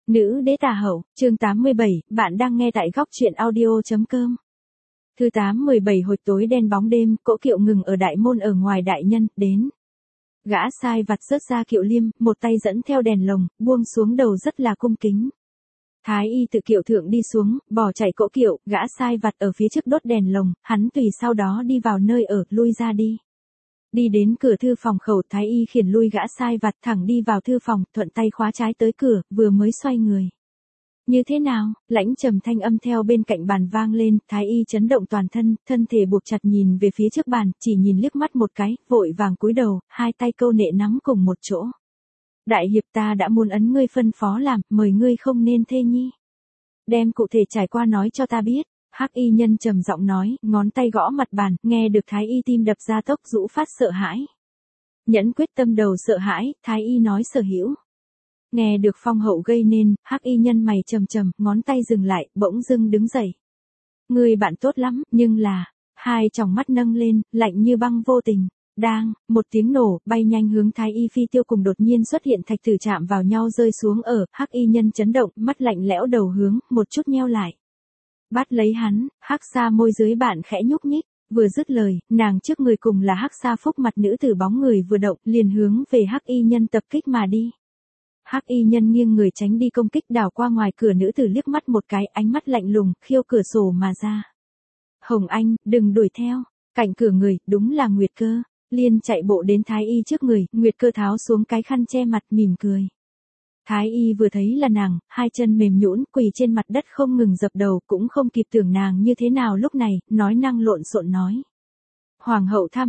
Nữ đế tà hậu, chương 87, bạn đang nghe tại góc truyện audio.com. Thứ 8-17 hồi tối đen bóng đêm, cỗ kiệu ngừng ở đại môn ở ngoài đại nhân, đến. Gã sai vặt rớt ra kiệu liêm, một tay dẫn theo đèn lồng, buông xuống đầu rất là cung kính. Thái y tự kiệu thượng đi xuống, bỏ chạy cỗ kiệu, gã sai vặt ở phía trước đốt đèn lồng, hắn tùy sau đó đi vào nơi ở, lui ra đi. Đi đến cửa thư phòng khẩu, thái y khiển lui gã sai vặt thẳng đi vào thư phòng, thuận tay khóa trái tới cửa, vừa mới xoay người. Như thế nào? Lãnh trầm thanh âm theo bên cạnh bàn vang lên, thái y chấn động toàn thân, thân thể buộc chặt nhìn về phía trước bàn, chỉ nhìn liếc mắt một cái, vội vàng cúi đầu, hai tay câu nệ nắm cùng một chỗ. Đại hiệp, ta đã muốn ấn ngươi phân phó làm, mời ngươi không nên thê nhi. Đem cụ thể trải qua nói cho ta biết. Hắc y nhân trầm giọng nói, ngón tay gõ mặt bàn, nghe được thái y tim đập ra tốc, rũ phát sợ hãi. Nhẫn quyết tâm đầu sợ hãi, thái y nói sở hữu. Nghe được phong hậu gây nên, hắc y nhân mày trầm trầm, ngón tay dừng lại, bỗng dưng đứng dậy. Người bạn tốt lắm, nhưng là, hai tròng mắt nâng lên, lạnh như băng vô tình. Đang, một tiếng nổ, bay nhanh hướng thái y phi tiêu cùng đột nhiên xuất hiện thạch tử chạm vào nhau rơi xuống ở, hắc y nhân chấn động, mắt lạnh lẽo đầu hướng, một chút nheo lại. Bắt lấy hắn, hắc sa môi dưới bạn khẽ nhúc nhích, vừa dứt lời, nàng trước người cùng là hắc sa phúc mặt nữ tử bóng người vừa động, liền hướng về hắc y nhân tập kích mà đi. Hắc y nhân nghiêng người tránh đi công kích, đảo qua ngoài cửa nữ tử liếc mắt một cái, ánh mắt lạnh lùng, khiêu cửa sổ mà ra. Hồng Anh, đừng đuổi theo, cạnh cửa người, đúng là Nguyệt Cơ, liền chạy bộ đến thái y trước người, Nguyệt Cơ tháo xuống cái khăn che mặt mỉm cười. Thái y vừa thấy là nàng, hai chân mềm nhũn quỳ trên mặt đất không ngừng dập đầu, cũng không kịp tưởng nàng như thế nào lúc này, nói năng lộn xộn nói. Hoàng hậu tha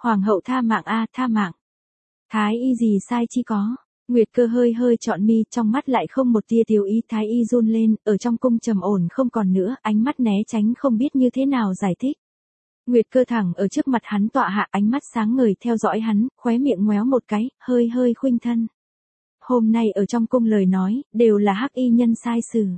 mạng a, tha mạng. Thái y gì sai chi có. Nguyệt Cơ hơi hơi trọn mi, trong mắt lại không một tia tiêu ý, thái y run lên, ở trong cung trầm ổn không còn nữa, ánh mắt né tránh không biết như thế nào giải thích. Nguyệt Cơ thẳng ở trước mặt hắn tọa hạ, ánh mắt sáng ngời theo dõi hắn, khóe miệng ngoéo một cái, hơi hơi khuynh thân. Hôm nay ở trong cung lời nói, đều là hắc y nhân sai xử.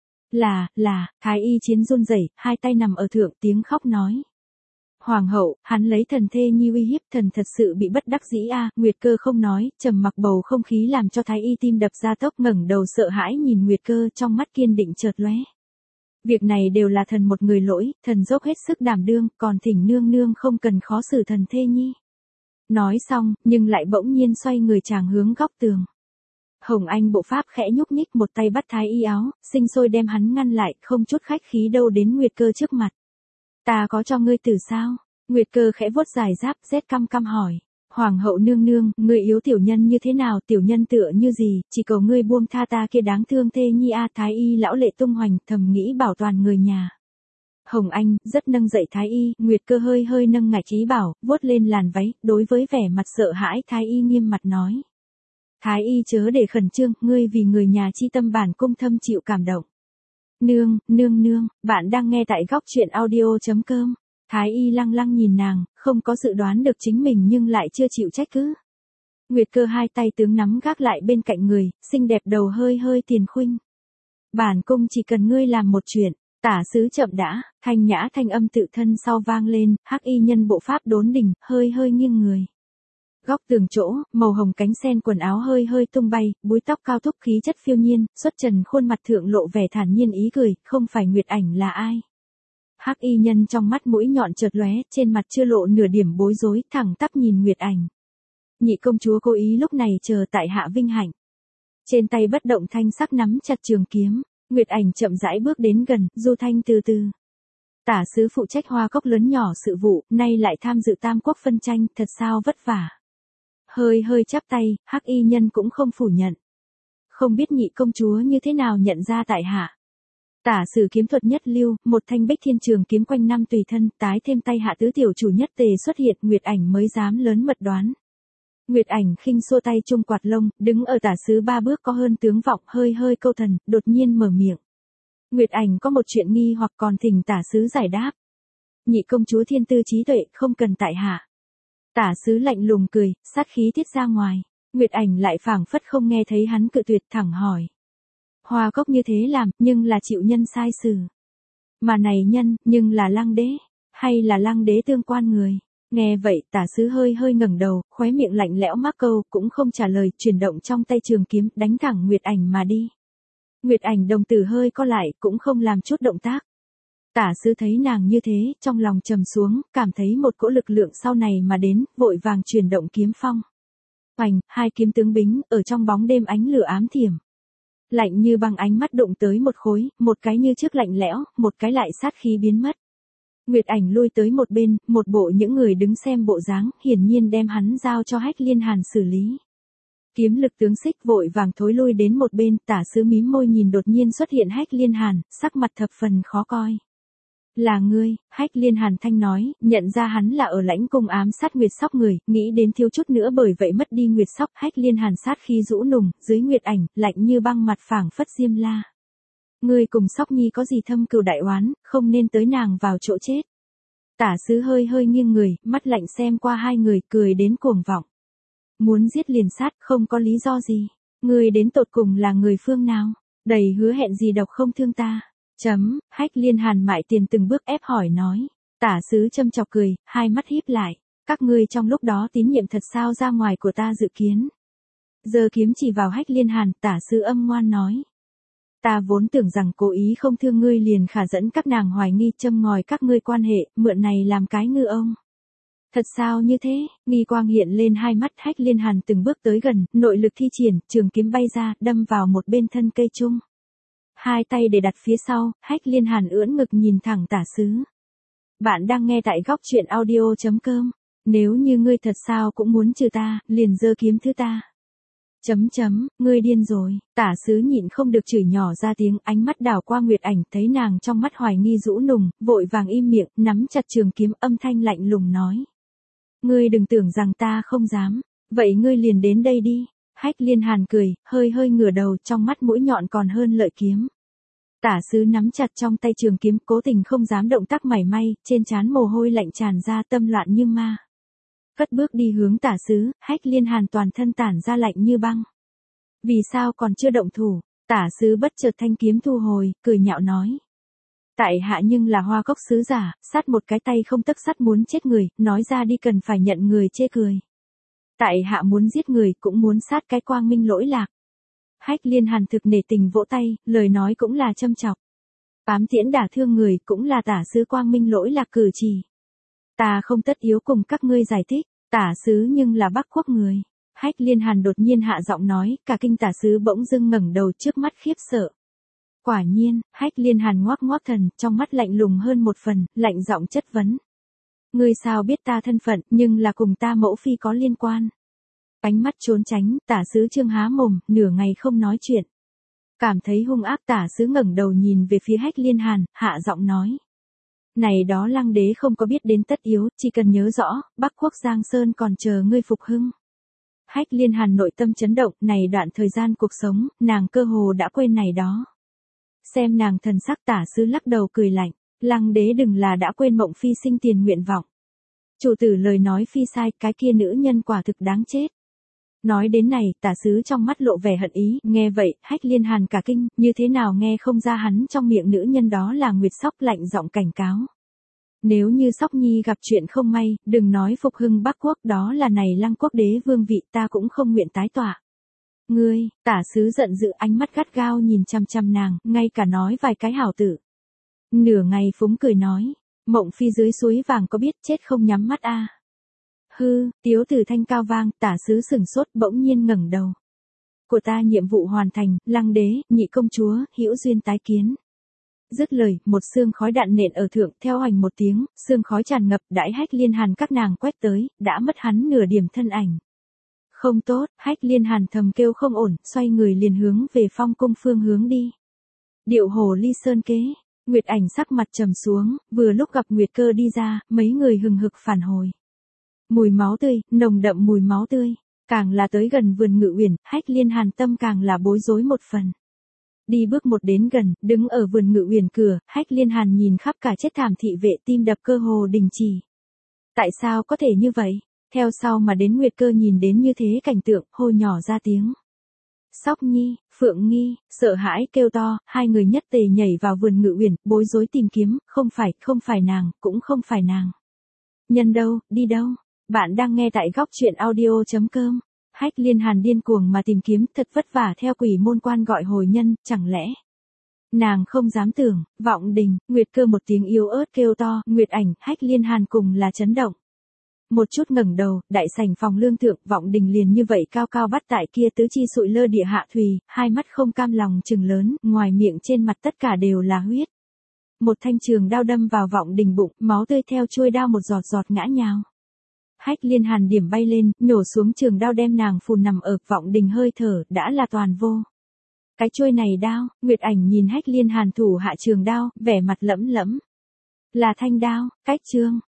Là, thái y chiến run rẩy, hai tay nằm ở thượng, tiếng khóc nói. Hoàng hậu, hắn lấy thần thê nhi uy hiếp, thần thật sự bị bất đắc dĩ a. Nguyệt Cơ không nói, trầm mặc bầu không khí làm cho thái y tim đập ra tốc, ngẩng đầu sợ hãi nhìn Nguyệt Cơ, trong mắt kiên định chợt lóe. Việc này đều là thần một người lỗi, thần dốc hết sức đảm đương, còn thỉnh nương nương không cần khó xử thần thê nhi. Nói xong, nhưng lại bỗng nhiên xoay người chàng hướng góc tường. Hồng Anh bộ pháp khẽ nhúc nhích, một tay bắt thái y áo, sinh sôi đem hắn ngăn lại, không chút khách khí đâu đến Nguyệt Cơ trước mặt. Ta có cho ngươi tử sao? Nguyệt Cơ khẽ vuốt dài giáp, rét căm căm hỏi. Hoàng hậu nương nương, ngươi yếu tiểu nhân như thế nào, tiểu nhân tựa như gì, chỉ cầu ngươi buông tha ta kia đáng thương thê nhi a. Thái y lão lệ tung hoành, thầm nghĩ bảo toàn người nhà. Hồng Anh, rất nâng dậy thái y, Nguyệt Cơ hơi hơi nâng ngạch ý bảo, vuốt lên làn váy, đối với vẻ mặt sợ hãi thái y nghiêm mặt nói. Thái y chớ để khẩn trương, ngươi vì người nhà chi tâm bản cung thâm chịu cảm động. Nương, bạn đang nghe tại góc truyện audio.com. Thái y lăng lăng nhìn nàng, không có dự đoán được chính mình nhưng lại chưa chịu trách cứ. Nguyệt Cơ hai tay tướng nắm gác lại bên cạnh người, xinh đẹp đầu hơi hơi tiền khuynh. Bản cung chỉ cần ngươi làm một chuyện, tả sứ chậm đã, thanh nhã thanh âm tự thân sau vang lên, hắc y nhân bộ pháp đốn đỉnh, hơi hơi nghiêng người. Góc tường chỗ, màu hồng cánh sen quần áo hơi hơi tung bay, búi tóc cao thúc khí chất phiêu nhiên, xuất trần khuôn mặt thượng lộ vẻ thản nhiên ý cười, không phải Nguyệt Ảnh là ai. Hắc y nhân trong mắt mũi nhọn chợt lóe, trên mặt chưa lộ nửa điểm bối rối, thẳng tắp nhìn Nguyệt Ảnh. Nhị công chúa cố ý lúc này chờ tại hạ vinh hạnh. Trên tay bất động thanh sắc nắm chặt trường kiếm, Nguyệt Ảnh chậm rãi bước đến gần, du thanh từ từ. Tả sứ phụ trách Hoa Cốc lớn nhỏ sự vụ, nay lại tham dự Tam Quốc phân tranh, thật sao vất vả. Hơi hơi chắp tay, hắc y nhân cũng không phủ nhận. Không biết nhị công chúa như thế nào nhận ra tại hạ. Tả sử kiếm thuật nhất lưu, một thanh bích thiên trường kiếm quanh năm tùy thân, tái thêm tay hạ tứ tiểu chủ nhất tề xuất hiện, Nguyệt Ảnh mới dám lớn mật đoán. Nguyệt Ảnh khinh xua tay chung quạt lông, đứng ở tả sứ ba bước có hơn tướng vọng, hơi hơi câu thần, đột nhiên mở miệng. Nguyệt Ảnh có một chuyện nghi hoặc còn thỉnh tả sứ giải đáp. Nhị công chúa thiên tư trí tuệ, không cần tại hạ. Tả sứ lạnh lùng cười, sát khí tiết ra ngoài. Nguyệt Ảnh lại phảng phất không nghe thấy hắn cự tuyệt, thẳng hỏi. Hoa Cốc như thế làm, nhưng là chịu nhân sai xử. Mà này nhân, nhưng là Lăng đế, hay là Lăng đế tương quan người. Nghe vậy, tả sứ hơi hơi ngẩng đầu, khóe miệng lạnh lẽo mắc câu, cũng không trả lời, chuyển động trong tay trường kiếm, đánh thẳng Nguyệt Ảnh mà đi. Nguyệt Ảnh đồng tử hơi co lại, cũng không làm chút động tác. Tả sứ thấy nàng như thế, trong lòng trầm xuống, cảm thấy một cỗ lực lượng sau này mà đến, vội vàng chuyển động kiếm phong. Oành, hai kiếm tướng bính, ở trong bóng đêm ánh lửa ám thiểm. Lạnh như băng ánh mắt đụng tới một khối, một cái như trước lạnh lẽo, một cái lại sát khí biến mất. Nguyệt Ảnh lui tới một bên, một bộ những người đứng xem bộ dáng, hiển nhiên đem hắn giao cho Hách Liên Hàn xử lý. Kiếm lực tướng xích vội vàng thối lui đến một bên, tả sứ mím môi nhìn đột nhiên xuất hiện Hách Liên Hàn, sắc mặt thập phần khó coi. Là ngươi, Hách Liên Hàn thanh nói, nhận ra hắn là ở lãnh cung ám sát Nguyệt Sóc người, nghĩ đến thiếu chút nữa bởi vậy mất đi Nguyệt Sóc. Hách Liên Hàn sát khí rũ nùng, dưới Nguyệt Ảnh, lạnh như băng mặt phảng phất diêm la. Ngươi cùng Sóc Nhi có gì thâm cừu đại oán, không nên tới nàng vào chỗ chết. Tả sứ hơi hơi nghiêng người, mắt lạnh xem qua hai người, cười đến cuồng vọng. Muốn giết liền sát, không có lý do gì. Ngươi đến tột cùng là người phương nào, đầy hứa hẹn gì độc không thương ta. Hách Liên Hàn mại tiền từng bước ép hỏi nói. Tả sứ châm chọc cười, hai mắt híp lại. Các ngươi trong lúc đó tín nhiệm thật sao ra ngoài của ta dự kiến. Giờ kiếm chỉ vào Hách Liên Hàn, tả sứ âm ngoan nói. Ta vốn tưởng rằng cố ý không thương ngươi liền khả dẫn các nàng hoài nghi châm ngòi các ngươi quan hệ, mượn này làm cái ngư ông. Thật sao như thế, nghi quang hiện lên hai mắt. Hách Liên Hàn từng bước tới gần, nội lực thi triển, trường kiếm bay ra, đâm vào một bên thân cây chung. Hai tay để đặt phía sau, Hách Liên Hàn ưỡn ngực nhìn thẳng tả sứ. Bạn đang nghe tại góc truyện audio.com. Nếu như ngươi thật sao cũng muốn trừ ta, liền giơ kiếm thứ ta. Ngươi điên rồi, tả sứ nhịn không được chửi nhỏ ra tiếng, ánh mắt đảo qua Nguyệt Ảnh, thấy nàng trong mắt hoài nghi rũ nùng, vội vàng im miệng, nắm chặt trường kiếm, âm thanh lạnh lùng nói. Ngươi đừng tưởng rằng ta không dám, vậy ngươi liền đến đây đi. Hách Liên Hàn cười, hơi hơi ngửa đầu, trong mắt mũi nhọn còn hơn lợi kiếm. Tả sứ nắm chặt trong tay trường kiếm, cố tình không dám động tác mảy may, trên trán mồ hôi lạnh tràn ra, tâm loạn như ma. Cất bước đi hướng tả sứ, Hách Liên Hàn toàn thân tản ra lạnh như băng. Vì sao còn chưa động thủ? Tả sứ bất chợt thanh kiếm thu hồi, cười nhạo nói. Tại hạ nhưng là Hoa Cốc sứ giả, sát một cái tay không tấc sắt muốn chết người, nói ra đi cần phải nhận người chê cười. Tại hạ muốn giết người cũng muốn sát cái quang minh lỗi lạc. Hách Liên Hàn thực nể tình vỗ tay, lời nói cũng là châm chọc. Ám tiễn đả thương người cũng là tả sứ quang minh lỗi lạc cử chỉ. Ta không tất yếu cùng các ngươi giải thích, tả sứ nhưng là Bắc Quốc người. Hách Liên Hàn đột nhiên hạ giọng nói, cả kinh tả sứ bỗng dưng ngẩng đầu trước mắt khiếp sợ. Quả nhiên, Hách Liên Hàn ngoác ngoác thần, trong mắt lạnh lùng hơn một phần, lạnh giọng chất vấn. Ngươi sao biết ta thân phận, nhưng là cùng ta mẫu phi có liên quan. Ánh mắt trốn tránh, tả sứ trương há mồm, nửa ngày không nói chuyện. Cảm thấy hung ác, tả sứ ngẩng đầu nhìn về phía Hách Liên Hàn, hạ giọng nói. Này đó Lăng đế không có biết đến tất yếu, chỉ cần nhớ rõ, Bắc Quốc Giang Sơn còn chờ ngươi phục hưng. Hách Liên Hàn nội tâm chấn động, này đoạn thời gian cuộc sống, nàng cơ hồ đã quên này đó. Xem nàng thần sắc, tả sứ lắc đầu cười lạnh, Lăng đế đừng là đã quên Mộng phi sinh tiền nguyện vọng. Chủ tử lời nói phi sai, cái kia nữ nhân quả thực đáng chết. Nói đến này, tả sứ trong mắt lộ vẻ hận ý, nghe vậy, Hách Liên Hàn cả kinh, như thế nào nghe không ra hắn trong miệng nữ nhân đó là Nguyệt Sóc, lạnh giọng cảnh cáo. Nếu như Sóc Nhi gặp chuyện không may, đừng nói phục hưng Bắc Quốc, đó là này Lăng Quốc đế vương vị ta cũng không nguyện tái tọa. Ngươi, tả sứ giận dữ, ánh mắt gắt gao nhìn chăm chăm nàng, ngay cả nói vài cái hảo tử. Nửa ngày phúng cười nói, Mộng phi dưới suối vàng có biết chết không nhắm mắt a. Hư, tiếu tử thanh cao vang, tả sứ sửng sốt, bỗng nhiên ngẩng đầu. Của ta nhiệm vụ hoàn thành, Lăng đế, nhị công chúa, hữu duyên tái kiến. Dứt lời, một xương khói đạn nện ở thượng, theo hoành một tiếng, xương khói tràn ngập, đãi Hách Liên Hàn các nàng quét tới, đã mất hắn nửa điểm thân ảnh. Không tốt, Hách Liên Hàn thầm kêu không ổn, xoay người liền hướng về Phong cung phương hướng đi. Điệu hồ ly sơn kế, Nguyệt Ảnh sắc mặt trầm xuống, vừa lúc gặp Nguyệt Cơ đi ra, mấy người hừng hực phản hồi. Mùi máu tươi, nồng đậm mùi máu tươi, càng là tới gần vườn Ngự Uyển, Hách Liên Hàn tâm càng là bối rối một phần. Đi bước một đến gần, đứng ở vườn Ngự Uyển cửa, Hách Liên Hàn nhìn khắp cả chết thảm thị vệ, tim đập cơ hồ đình chỉ. Tại sao có thể như vậy? Theo sau mà đến Nguyệt Cơ nhìn đến như thế cảnh tượng, hô nhỏ ra tiếng. Sóc Nhi, Phượng Nghi, sợ hãi kêu to, hai người nhất tề nhảy vào vườn Ngự Uyển, bối rối tìm kiếm, không phải nàng, cũng không phải nàng. Nhân đâu, đi đâu? Bạn đang nghe tại góc truyện audio.com. Hách Liên Hàn điên cuồng mà tìm kiếm, thật vất vả theo quỷ môn quan gọi hồi nhân, chẳng lẽ. Nàng không dám tưởng, Vọng Đình, Nguyệt Cơ một tiếng yếu ớt kêu to, Nguyệt Ảnh, Hách Liên Hàn cùng là chấn động. Một chút ngẩng đầu, đại sảnh phòng lương thượng, Vọng Đình liền như vậy cao cao bắt tại kia tứ chi sụi lơ địa hạ thùy, hai mắt không cam lòng trừng lớn, ngoài miệng trên mặt tất cả đều là huyết. Một thanh trường đao đâm vào Vọng Đình bụng, máu tươi theo chuôi đao một giọt giọt ngã nhào. Hách Liên Hàn điểm bay lên, nhổ xuống trường đao đem nàng phùn nằm ở Vọng Đình hơi thở, đã là toàn vô. Cái chuôi này đao, Nguyệt Ảnh nhìn Hách Liên Hàn thủ hạ trường đao, vẻ mặt lẫm lẫm. Là thanh đao, cách chương.